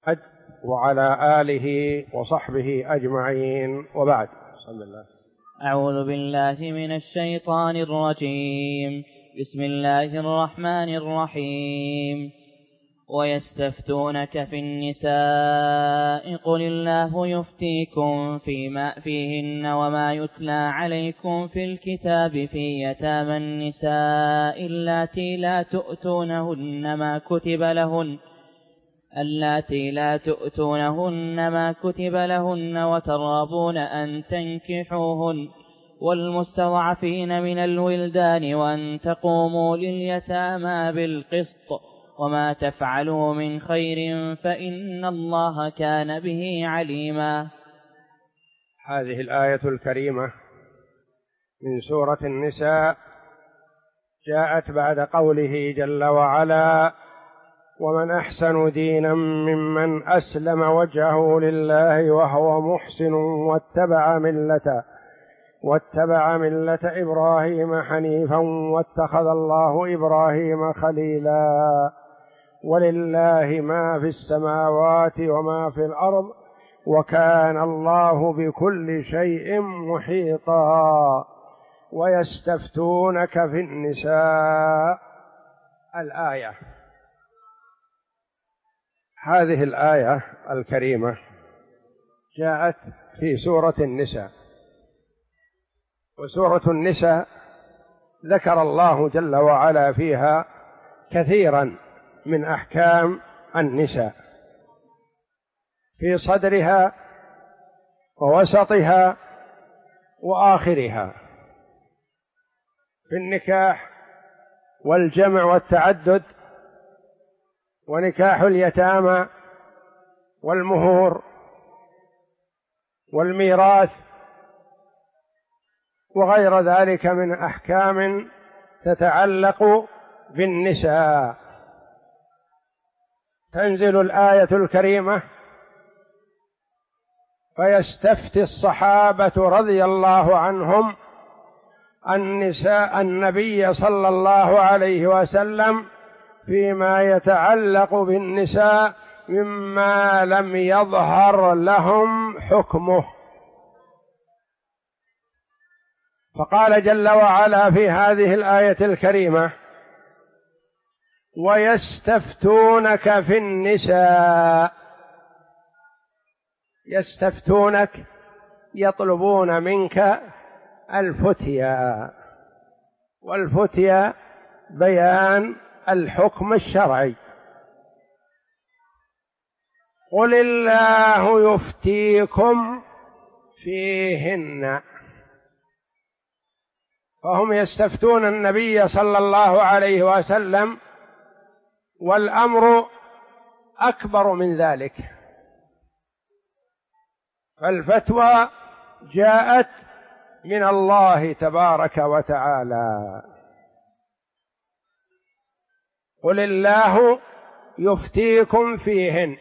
وعلى آله وصحبه أجمعين، وبعد. صلى الله. أعوذ بالله من الشيطان الرجيم. بسم الله الرحمن الرحيم. ويستفتونك في النساء قل الله يفتيكم فيما فيهن وما يتلى عليكم في الكتاب في يتامى النساء اللاتي لا تؤتونهن ما كتب لهن وترغبون أن تنكحوهن والمستضعفين من الولدان وأن تقوموا لليتامى بالقسط وما تفعلوا من خير فإن الله كان به عليما. هذه الآية الكريمة من سورة النساء جاءت بعد قوله جل وعلا: ومن أحسن دينا ممن أسلم وجهه لله وهو محسن واتبع ملة إبراهيم حنيفا واتخذ الله إبراهيم خليلا ولله ما في السماوات وما في الأرض وكان الله بكل شيء محيطا. ويستفتونك في النساء. الآية، هذه الآية الكريمة جاءت في سورة النساء، وسورة النساء ذكر الله جل وعلا فيها كثيرا من أحكام النساء في صدرها ووسطها وآخرها، في النكاح والجمع والتعدد ونكاح اليتامى والمهور والميراث وغير ذلك من أحكام تتعلق بالنساء. تنزل الآية الكريمة فيستفتي الصحابة رضي الله عنهم النبي صلى الله عليه وسلم فيما يتعلق بالنساء مما لم يظهر لهم حكمه. فقال جل وعلا في هذه الآية الكريمة: ويستفتونك في النساء. يستفتونك يطلبون منك الفتيا، والفتيا بيان الحكم الشرعي. قل الله يفتيكم فيهن. فهم يستفتون النبي صلى الله عليه وسلم، والأمر أكبر من ذلك، فالفتوى جاءت من الله تبارك وتعالى. قل الله يفتيكم فيهن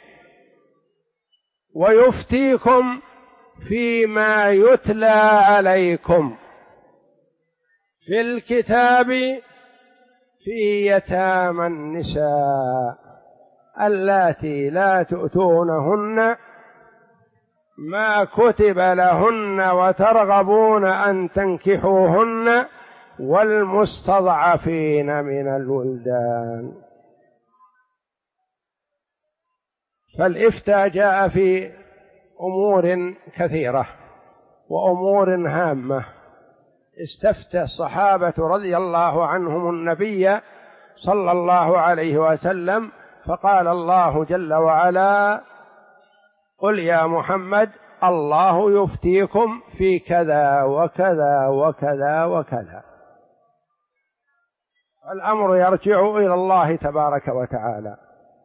ويفتيكم فيما يتلى عليكم في الكتاب في يتامى النساء اللاتي لا تؤتونهن ما كتب لهن وترغبون أن تنكحوهن والمستضعفين من الولدان. فالإفتاء جاء في أمور كثيرة وأمور هامة. استفتى الصحابة رضي الله عنهم النبي صلى الله عليه وسلم، فقال الله جل وعلا: قل يا محمد الله يفتيكم في كذا وكذا وكذا وكذا. الأمر يرجع إلى الله تبارك وتعالى.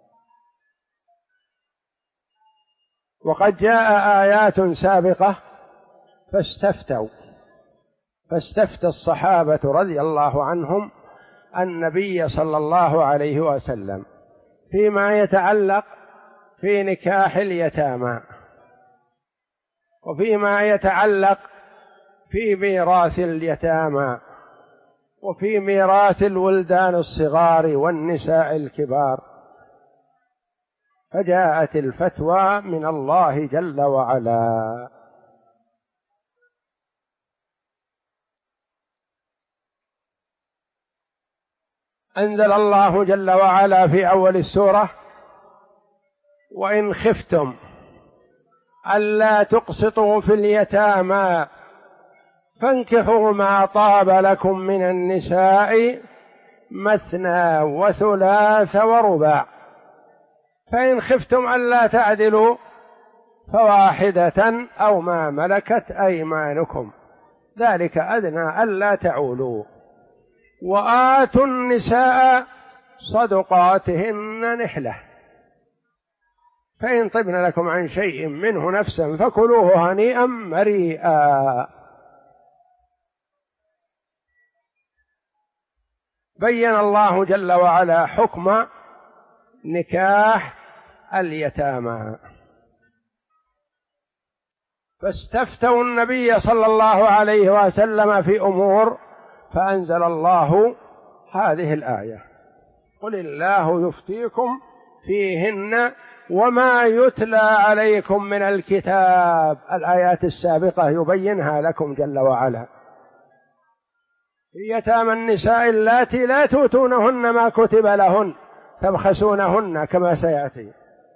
وقد جاء آيات سابقة فاستفتى الصحابة رضي الله عنهم النبي صلى الله عليه وسلم فيما يتعلق في نكاح اليتامى، وفيما يتعلق في ميراث اليتامى، وفي ميراث الولدان الصغار والنساء الكبار، فجاءت الفتوى من الله جل وعلا. أنزل الله جل وعلا في أول السورة: وإن خفتم ألا تقسطوا في اليتامى فانكحوا ما طاب لكم من النساء مثنى وثلاث ورباع، فإن خفتم ألا تعدلوا فواحدة أو ما ملكت أيمانكم ذلك أدنى ألا تعولوا، وآتوا النساء صدقاتهن نحلة، فإن طبن لكم عن شيء منه نفسا فكلوه هنيئا مريئا. بين الله جل وعلا حكم نكاح اليتامى، فاستفتوا النبي صلى الله عليه وسلم في أمور، فأنزل الله هذه الآية: قل الله يفتيكم فيهن وما يتلى عليكم من الكتاب. الآيات السابقة يبينها لكم جل وعلا: في يتامى النساء اللاتي لا تؤتونهن ما كتب لهن تبخسونهن كما سيأتي،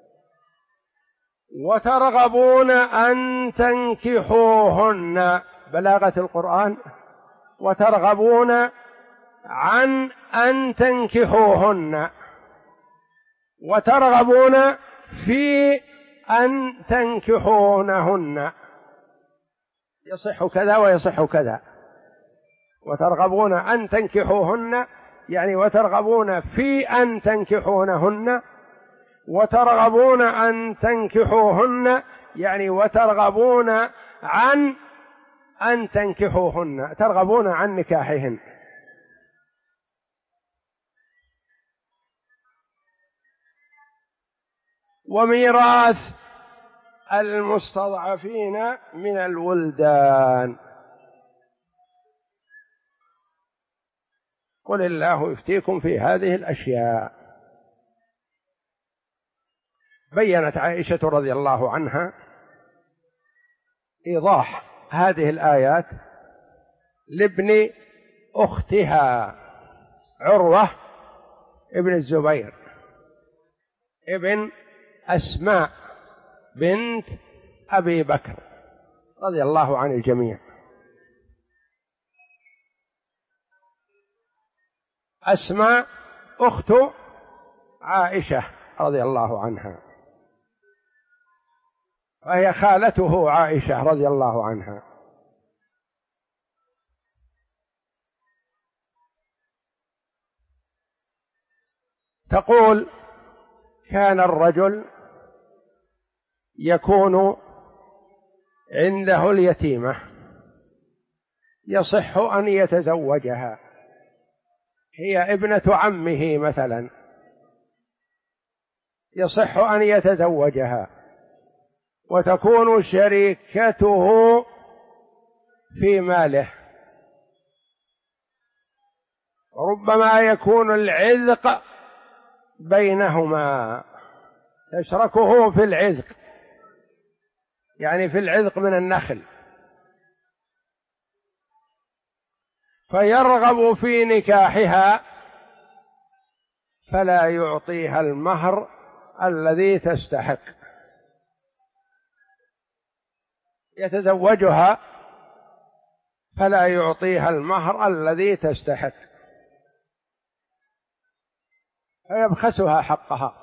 وترغبون أن تنكحوهن، بلاغة القرآن، وترغبون عن أن تنكحوهن، وترغبون في أن تنكحونهن، يصح كذا ويصح كذا. وترغبون أن تنكحوهن يعني وترغبون في أن تنكحونهن، وترغبون أن تنكحوهن يعني وترغبون عن أن تنكحوهن، ترغبون عن نكاحهن. وميراث المستضعفين من الولدان. قل الله يفتيكم في هذه الأشياء. بينت عائشة رضي الله عنها إيضاح هذه الآيات لابن أختها عروة ابن الزبير ابن أسماء بنت أبي بكر رضي الله عن الجميع. أسماء أخت عائشة رضي الله عنها، وهي خالته عائشة رضي الله عنها. تقول: كان الرجل يكون عنده اليتيمة يصح أن يتزوجها، هي ابنة عمه مثلا، يصح أن يتزوجها وتكون شريكته في ماله، ربما يكون العذق بينهما، تشركه في العذق يعني في العذق من النخل، فيرغب في نكاحها فلا يعطيها المهر الذي تستحق، يتزوجها فلا يعطيها المهر الذي تستحق فيبخسها حقها،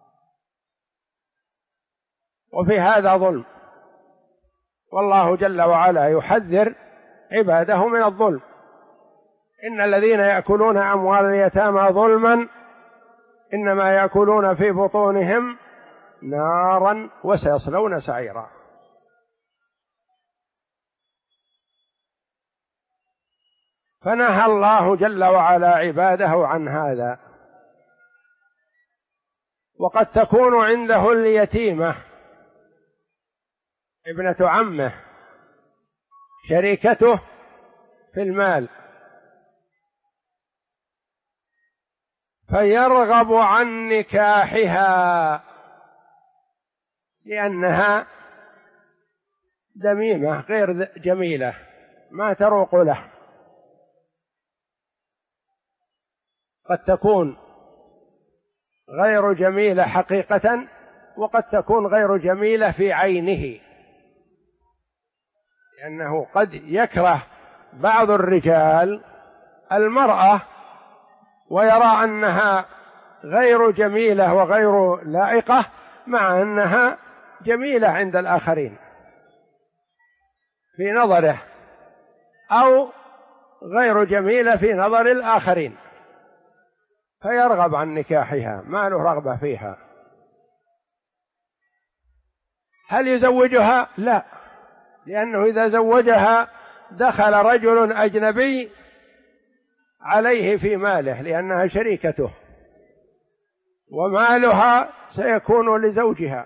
وفي هذا ظلم، والله جل وعلا يحذر عباده من الظلم: إن الذين يأكلون أموال اليتامى ظلما إنما يأكلون في بطونهم نارا وسيصلون سعيرا. فنهى الله جل وعلا عباده عن هذا. وقد تكون عنده اليتيمة ابنة عمه شريكته في المال، فيرغب عن نكاحها لأنها ذميمة غير جميلة ما تروق له. قد تكون غير جميلة حقيقة، وقد تكون غير جميلة في عينه، لأنه قد يكره بعض الرجال المرأة ويرى أنها غير جميلة وغير لائقة، مع أنها جميلة عند الآخرين في نظره، أو غير جميلة في نظر الآخرين، فيرغب عن نكاحها، ما له رغبة فيها. هل يزوجها؟ لا، لأنه إذا زوجها دخل رجل أجنبي عليه في ماله، لأنها شريكته، ومالها سيكون لزوجها،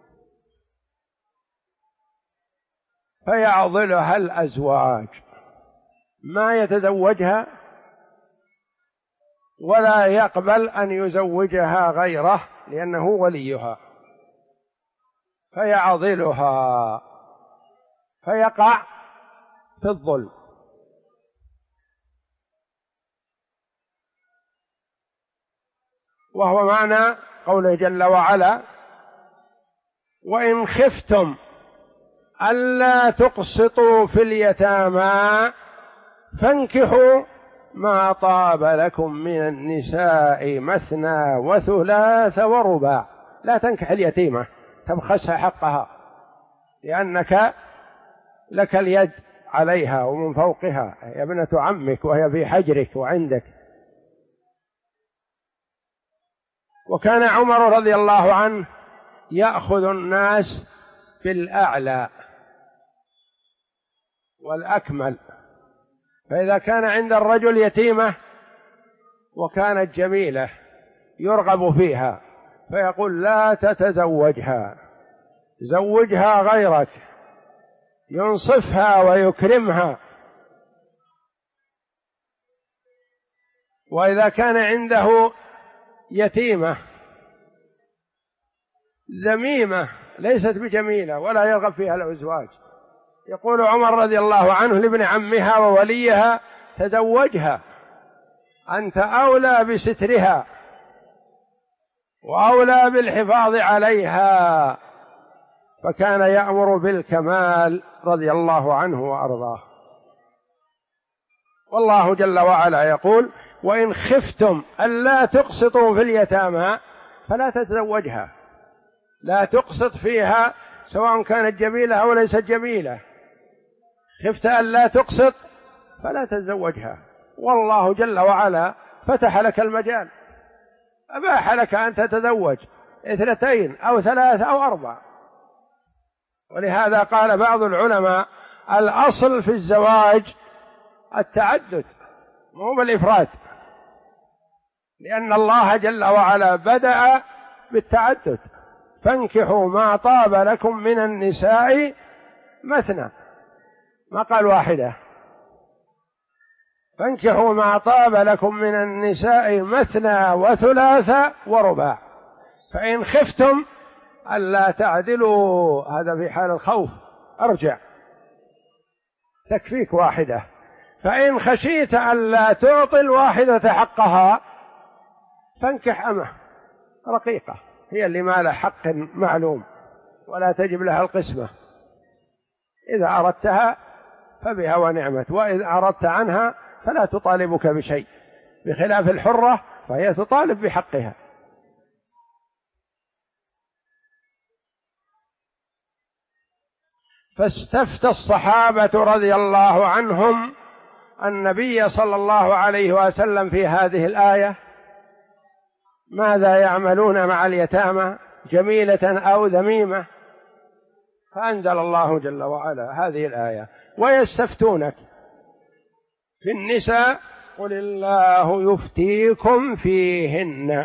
فيعضلها الأزواج، ما يتزوجها ولا يقبل أن يزوجها غيره لأنه وليها، فيعضلها فيقع في الظلم. وهو معنى قوله جل وعلا: وإن خفتم ألا تقسطوا في اليتامى فانكحوا ما طاب لكم من النساء مثنى وثلاث ورباع. لا تنكح اليتيمة تبخسها حقها، لأنك لك اليد عليها ومن فوقها، هي ابنة عمك وهي في حجرك وعندك. وكان عمر رضي الله عنه يأخذ الناس في الأعلى والأكمل، فإذا كان عند الرجل يتيمة وكانت جميلة يرغب فيها فيقول: لا تتزوجها، زوجها غيرك، ينصفها ويكرمها. وإذا كان عنده يتيمة ذميمة ليست بجميلة ولا يرغب فيها الأزواج، يقول عمر رضي الله عنه لابن عمها ووليها: تزوجها، أنت أولى بسترها وأولى بالحفاظ عليها. فكان يأمر بالكمال رضي الله عنه وأرضاه. والله جل وعلا يقول: وإن خفتم ألا تقسطوا في اليتامى فلا تتزوجها، لا تقسط فيها سواء كانت جميلة أو ليست جميلة، خفت ألا تقسط فلا تتزوجها. والله جل وعلا فتح لك المجال، أباح لك أن تتزوج 2 أو 3 أو 4. ولهذا قال بعض العلماء: الأصل في الزواج التعدد مو بالإفراد، لأن الله جل وعلا بدأ بالتعدد: فانكحوا ما طاب لكم من النساء مثنى، ما قال واحدة، فانكحوا ما طاب لكم من النساء مثنى وثلاث ورباع، فإن خفتم ألا تعدلوا، هذا في حال الخوف، أرجع، تكفيك واحدة. فإن خشيت ألا تعطي الواحدة حقها فانكح أمه رقيقة، هي اللي ما لها حق معلوم ولا تجب لها القسمة، إذا أردتها فبها ونعمت، وإذا أردت عنها فلا تطالبك بشيء، بخلاف الحرة فهي تطالب بحقها. فاستفتى الصحابة رضي الله عنهم النبي صلى الله عليه وسلم في هذه الآية: ماذا يعملون مع اليتامى، جميلة أو ذميمة؟ فأنزل الله جل وعلا هذه الآية: ويستفتونك في النساء قل الله يفتيكم فيهن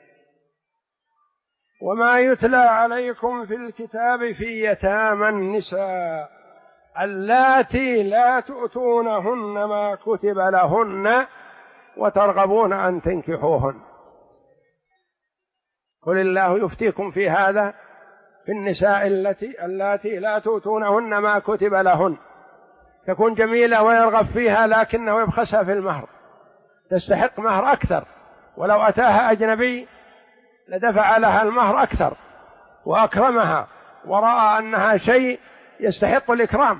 وما يتلى عليكم في الكتاب في يتامى النساء اللاتي لا تؤتونهن ما كتب لهن وترغبون أن تنكحوهن. قل الله يفتيكم في هذا، في النساء اللاتي لا تؤتونهن ما كتب لهن، تكون جميلة ويرغب فيها لكنه يبخسها في المهر، تستحق مهر أكثر، ولو أتاها أجنبي لدفع لها المهر أكثر وأكرمها ورأى أنها شيء يستحق الإكرام،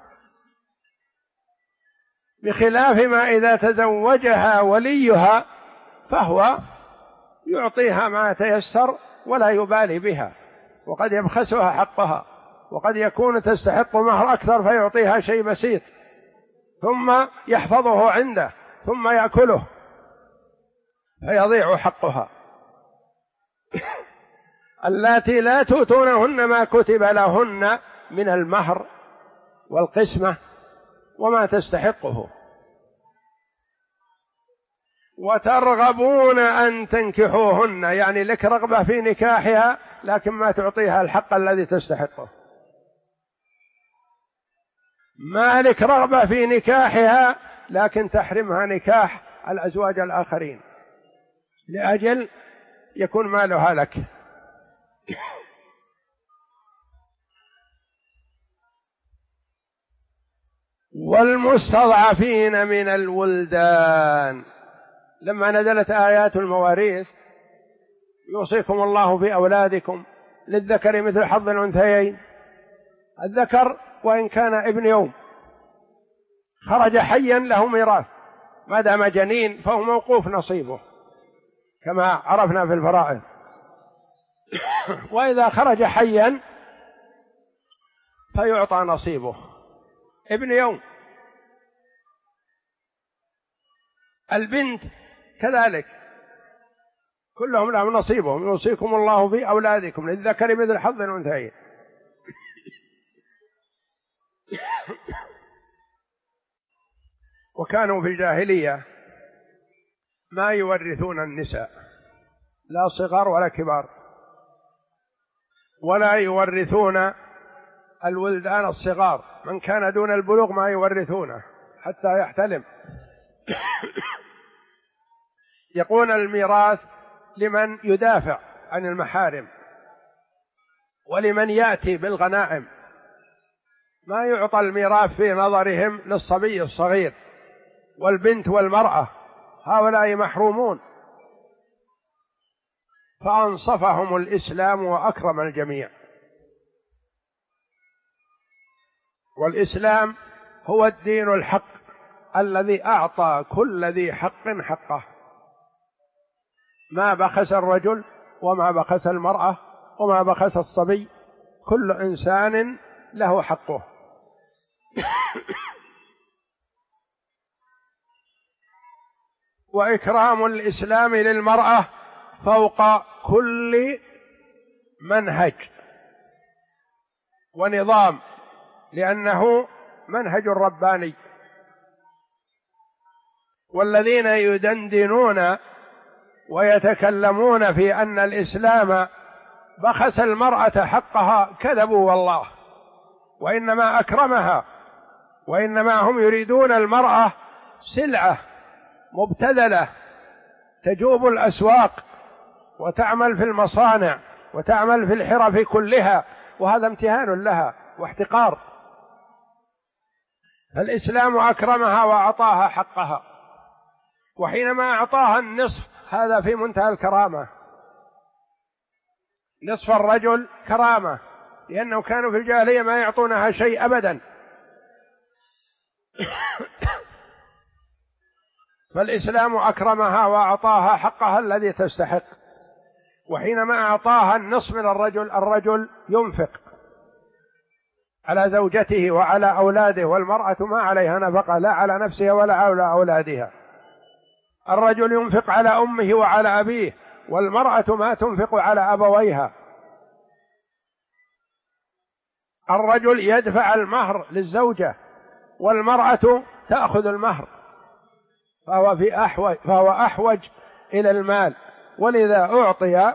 بخلاف ما إذا تزوجها وليها فهو يعطيها ما تيسر ولا يبالي بها، وقد يبخسها حقها، وقد يكون تستحق مهر أكثر فيعطيها شيء بسيط ثم يحفظه عنده ثم يأكله فيضيع حقها. اللاتي لا تؤتونهن ما كتب لهن من المهر والقسمة وما تستحقه، وترغبون أن تنكحوهن، يعني لك رغبة في نكاحها لكن ما تعطيها الحق الذي تستحقه، ما لك رغبة في نكاحها لكن تحرمها نكاح الأزواج الآخرين لأجل يكون مالها لك. والمستضعفين من الولدان، لما نزلت آيات المواريث يوصيكم الله في أولادكم للذكر مثل حظ الأنثيين، الذكر وإن كان ابن يوم خرج حيا له ميراث، ما دام جنين فهو موقوف نصيبه كما عرفنا في الفرائض، وإذا خرج حيا فيعطى نصيبه ابن يوم. البنت كذلك كلهم لهم نصيبهم، يوصيكم الله في أولادكم للذكر مثل حظ الأنثيين. وكانوا في الجاهلية ما يورثون النساء لا صغار ولا كبار، ولا يورثون الولدان الصغار، من كان دون البلوغ ما يورثونه حتى يحتلم. يقول الميراث لمن يدافع عن المحارم ولمن يأتي بالغنائم، ما يعطى الميراث في نظرهم للصبي الصغير والبنت والمرأة، هؤلاء محرومون، فأنصفهم الإسلام وأكرم الجميع. والإسلام هو الدين الحق الذي أعطى كل ذي حق حقه، ما بخس الرجل وما بخس المرأة وما بخس الصبي، كل إنسان له حقه. وإكرام الإسلام للمرأة فوق كل منهج ونظام، لأنه منهج رباني. والذين يدندنون ويتكلمون في أن الإسلام بخس المرأة حقها كذبوا والله، وإنما أكرمها، وإنما هم يريدون المرأة سلعة مبتذلة تجوب الأسواق وتعمل في المصانع وتعمل في الحرف كلها، وهذا امتهان لها واحتقار. فالإسلام أكرمها وأعطاها حقها، وحينما أعطاها النصف هذا في منتهى الكرامة، نصف الرجل كرامة، لأنه كانوا في الجاهلية ما يعطونها شيء أبدا. فالإسلام أكرمها وأعطاها حقها الذي تستحق. وحينما أعطاها النصف من الرجل ينفق على زوجته وعلى أولاده، والمرأة ما عليها نفقة لا على نفسها ولا على أولادها. الرجل ينفق على أمه وعلى أبيه، والمرأة ما تنفق على أبويها. الرجل يدفع المهر للزوجة والمرأة تأخذ المهر، فهو أحوج إلى المال، ولذا أعطي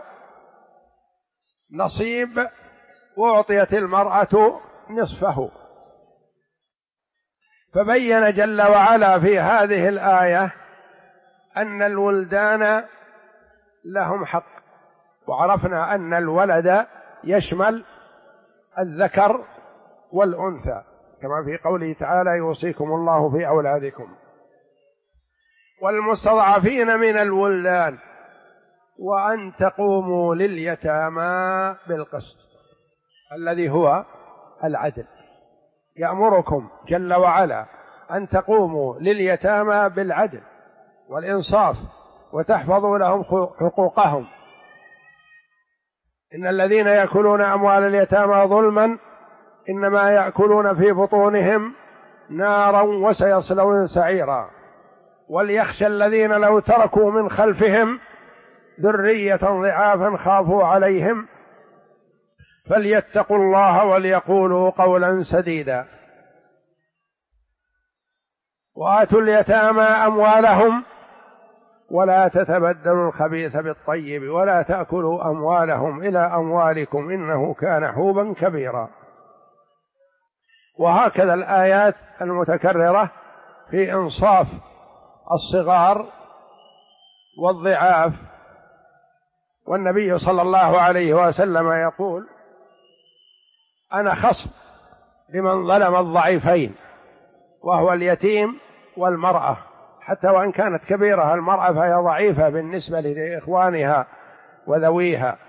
نصيب وأعطيت المرأة نصفه. فبين جل وعلا في هذه الآية أن الولدان لهم حق، وعرفنا أن الولد يشمل الذكر والأنثى، كما في قوله تعالى يوصيكم الله في أولادكم. والمستضعفين من الولدان وأن تقوموا لليتامى بالقسط الذي هو العدل. يأمركم جل وعلا أن تقوموا لليتامى بالعدل والإنصاف وتحفظوا لهم حقوقهم. إن الذين يأكلون أموال اليتامى ظلما إنما يأكلون في بطونهم نارا وسيصلون سعيرا. وليخشى الذين لو تركوا من خلفهم ذرية ضعافا خافوا عليهم فليتقوا الله وليقولوا قولا سديدا. وآتوا اليتامى أموالهم ولا تتبدلوا الخبيث بالطيب ولا تأكلوا أموالهم إلى أموالكم إنه كان حوبا كبيرا. وهكذا الآيات المتكررة في إنصاف الصغار والضعاف. والنبي صلى الله عليه وسلم يقول أنا خصم لمن ظلم الضعيفين وهو اليتيم والمرأة، حتى وإن كانت كبيرة المرأة فهي ضعيفة بالنسبة لإخوانها وذويها،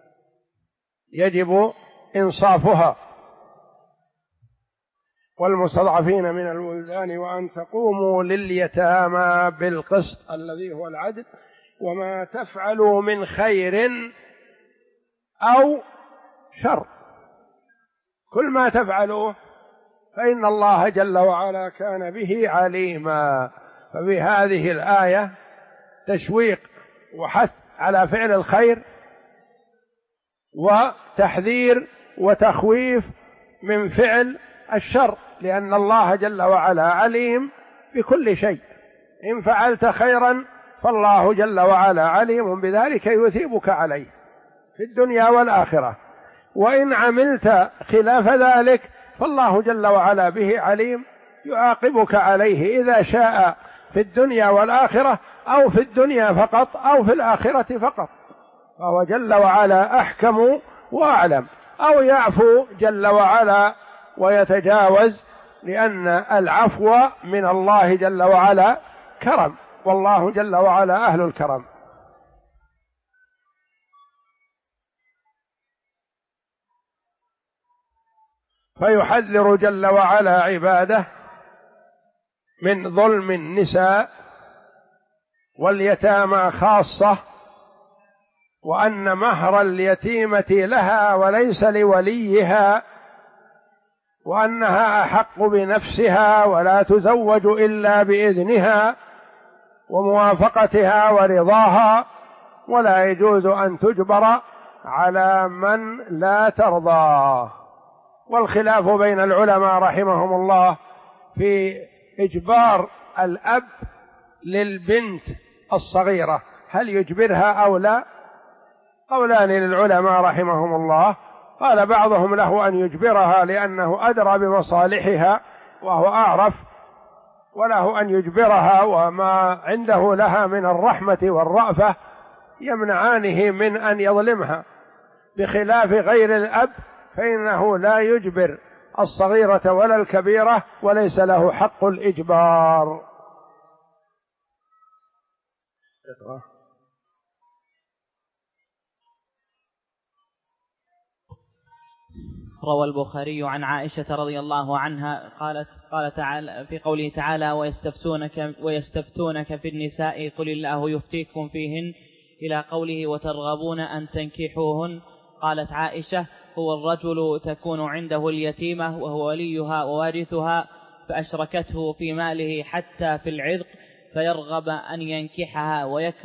يجب إنصافها. والمستضعفين من الولدان وأن تقوموا لليتامى بالقسط الذي هو العدل وما تفعلوا من خير أو شر، كل ما تفعلوه فإن الله جل وعلا كان به عليما. ففي هذه الآية تشويق وحث على فعل الخير وتحذير وتخويف من فعل الشر، لأن الله جل وعلا عليم بكل شيء. إن فعلت خيرا فالله جل وعلا عليم بذلك يثيبك عليه في الدنيا والآخرة، وإن عملت خلاف ذلك فالله جل وعلا به عليم يعاقبك عليه إذا شاء في الدنيا والآخرة أو في الدنيا فقط أو في الآخرة فقط، فهو جل وعلا أحكم وأعلم. أو يعفو جل وعلا ويتجاوز، لأن العفو من الله جل وعلا كرم، والله جل وعلا أهل الكرم. فيحذر جل وعلا عباده من ظلم النساء واليتامى خاصة، وأن مهر اليتيمة لها وليس لوليها، وأنها أحق بنفسها ولا تزوج إلا بإذنها وموافقتها ورضاها، ولا يجوز أن تجبر على من لا ترضاه. والخلاف بين العلماء رحمهم الله في إجبار الأب للبنت الصغيرة، هل يجبرها أو لا؟ قولان للعلماء رحمهم الله. قال بعضهم له أن يجبرها لأنه أدرى بمصالحها وهو أعرف، وله أن يجبرها وما عنده لها من الرحمة والرأفة يمنعانه من أن يظلمها، بخلاف غير الأب فإنه لا يجبر الصغيرة ولا الكبيرة وليس له حق الإجبار. روى البخاري عن عائشة رضي الله عنها قال تعالى في قوله تعالى ويستفتونك في النساء قل الله يفتيكم فيهن إلى قوله وترغبون أن تنكحوهن. قالت عائشة هو الرجل تكون عنده اليتيمة وهو وليها ووارثها فأشركته في ماله حتى في العذق فيرغب أن ينكحها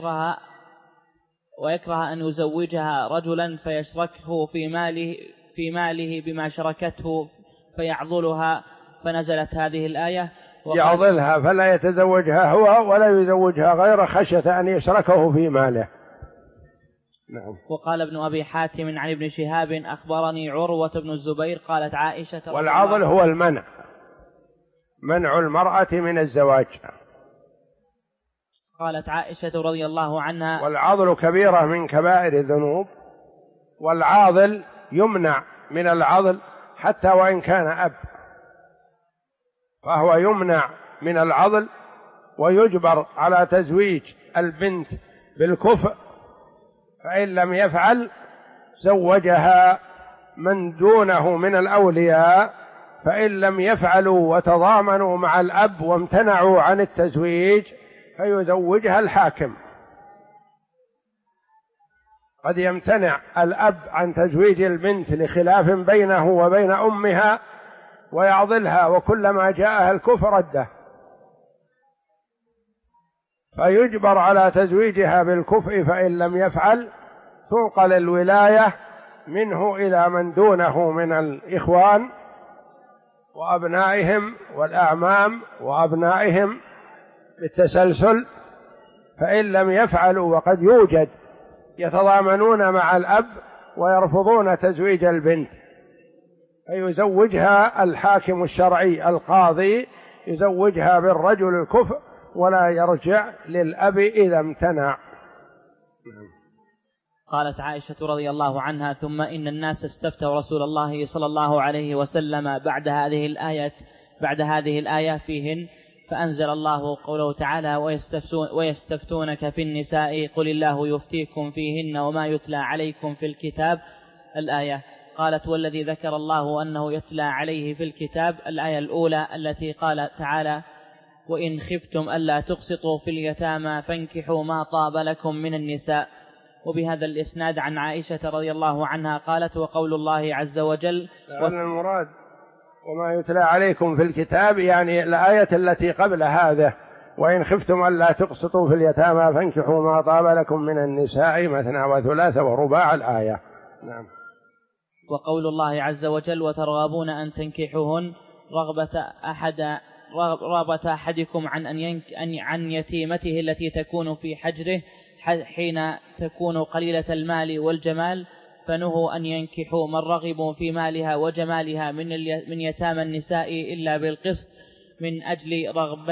ويكره أن يزوجها رجلا فيشركه في ماله بما شركته فيعضلها. فنزلت هذه الآية يعضلها فلا يتزوجها هو ولا يزوجها غير خشية أن يشركه في ماله. نعم. وقال ابن أبي حاتم عن ابن شهاب أخبرني عروة بن الزبير قالت عائشة والعضل هو المنع، منع المرأة من الزواج. قالت عائشة رضي الله عنها والعضل كبيرة من كبائر الذنوب، والعاضل يمنع من العضل حتى وإن كان أب، فهو يمنع من العضل ويجبر على تزويج البنت بالكفء، فإن لم يفعل زوجها من دونه من الأولياء، فإن لم يفعلوا وتضامنوا مع الأب وامتنعوا عن التزويج فيزوجها الحاكم. قد يمتنع الأب عن تزويج البنت لخلاف بينه وبين أمها ويعضلها، وكلما جاءها الكفر رده، فيجبر على تزويجها بالكفء، فإن لم يفعل تنقل الولاية منه إلى من دونه من الإخوان وأبنائهم والأعمام وأبنائهم بالتسلسل، فإن لم يفعلوا وقد يوجد يتضامنون مع الأب ويرفضون تزويج البنت، فيزوجها الحاكم الشرعي القاضي، يزوجها بالرجل الكفء ولا يرجع للأب إذا امتنع. قالت عائشة رضي الله عنها: ثم إن الناس استفتوا رسول الله صلى الله عليه وسلم بعد هذه الآية فيهن، فأنزل الله قوله تعالى: ويستفتونك في النساء قل الله يفتيكم فيهن وما يتلى عليكم في الكتاب، الآية. قالت: والذي ذكر الله أنه يتلى عليه في الكتاب، الآية الأولى التي قال تعالى: وإن خفتم ألا تقسطوا في اليتامى فانكحوا ما طاب لكم من النساء. وبهذا الإسناد عن عائشة رضي الله عنها قالت: وقول الله عز وجل المراد وما يتلى عليكم في الكتاب يعني الآية التي قبل هذا: وإن خفتم ألا تقسطوا في اليتامى فانكحوا ما طاب لكم من النساء مثنى وثلاث ورباع، الآية. نعم. وقول الله عز وجل: وترغبون أن تنكحوهن رغبة أحدكم عن يتيمته التي تكون في حجره حين تكون قليلة المال والجمال، فنهوا أن ينكحوا من رغبوا في مالها وجمالها من يتامى النساء إلا بالقسط من أجل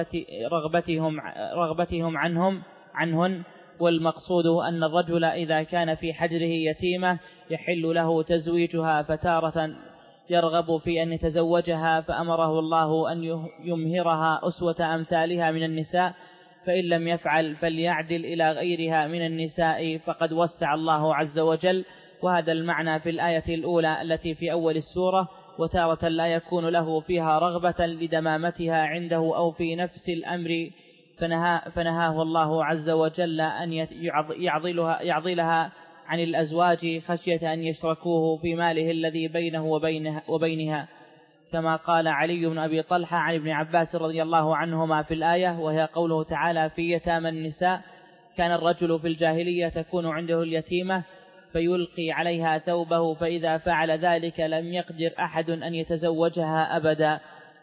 رغبتهم عنهن. والمقصود أن الرجل إذا كان في حجره يتيمة يحل له تزويجها، فتارة يرغب في أن يتزوجها فأمره الله أن يمهرها أسوة أمثالها من النساء، فإن لم يفعل فليعدل إلى غيرها من النساء فقد وسع الله عز وجل. وهذا المعنى في الآية الأولى التي في أول السورة. وتارة لا يكون له فيها رغبة لدمامتها عنده أو في نفس الأمر، فنهاه الله عز وجل أن يعضلها عن الأزواج خشية أن يشركوه في ماله الذي بينه وبينها، كما قال علي بن أبي طلحة عن ابن عباس رضي الله عنهما في الآية، وهي قوله تعالى: في يتامى النساء كان الرجل في الجاهلية تكون عنده اليتيمة فيلقي عليها ثوبه، فإذا فعل ذلك لم يقدر أحد أن يتزوجها أبدا،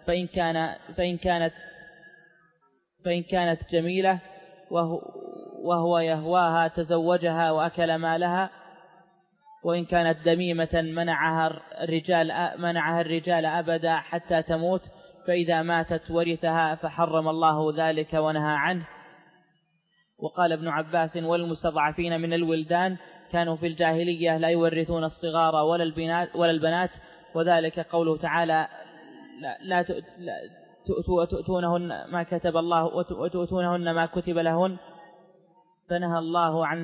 فإن كانت جميلة وهو يهواها تزوجها وأكل مالها، وإن كانت دميمة منعها الرجال أبدا حتى تموت، فإذا ماتت ورثها، فحرم الله ذلك ونهى عنه. وقال ابن عباس: والمستضعفين من الولدان كانوا في الجاهلية لا يورثون الصغار ولا البنات، وذلك قوله تعالى: لا تؤتونهن ما كتب الله وتؤتونهن ما كتب لهن، فنهى الله عن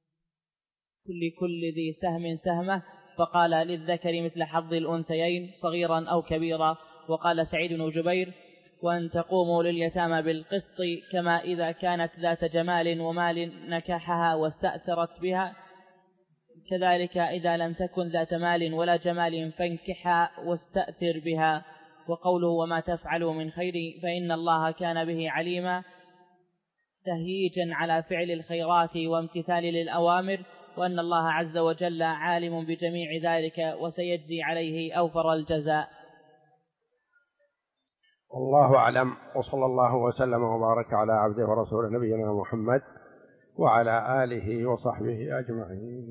كل ذي سهم سهمه، فقال: للذكر مثل حظ الأنثيين صغيرا أو كبيرا. وقال سعيد بن جبير: وأن تقوموا لليتامى بالقسط، كما إذا كانت ذات جمال ومال نكحها واستأثرت بها، كذلك إذا لم تكن ذات مال ولا جمال فانكحها واستأثر بها. وقوله: وما تفعلوا من خير فإن الله كان به عليما، تهييجا على فعل الخيرات وامتثال للأوامر، وأن الله عز وجل عالم بجميع ذلك وسيجزي عليه أوفر الجزاء. والله أعلم، وصلى الله وسلم وبارك على عبده ورسوله نبينا محمد وعلى آله وصحبه أجمعين.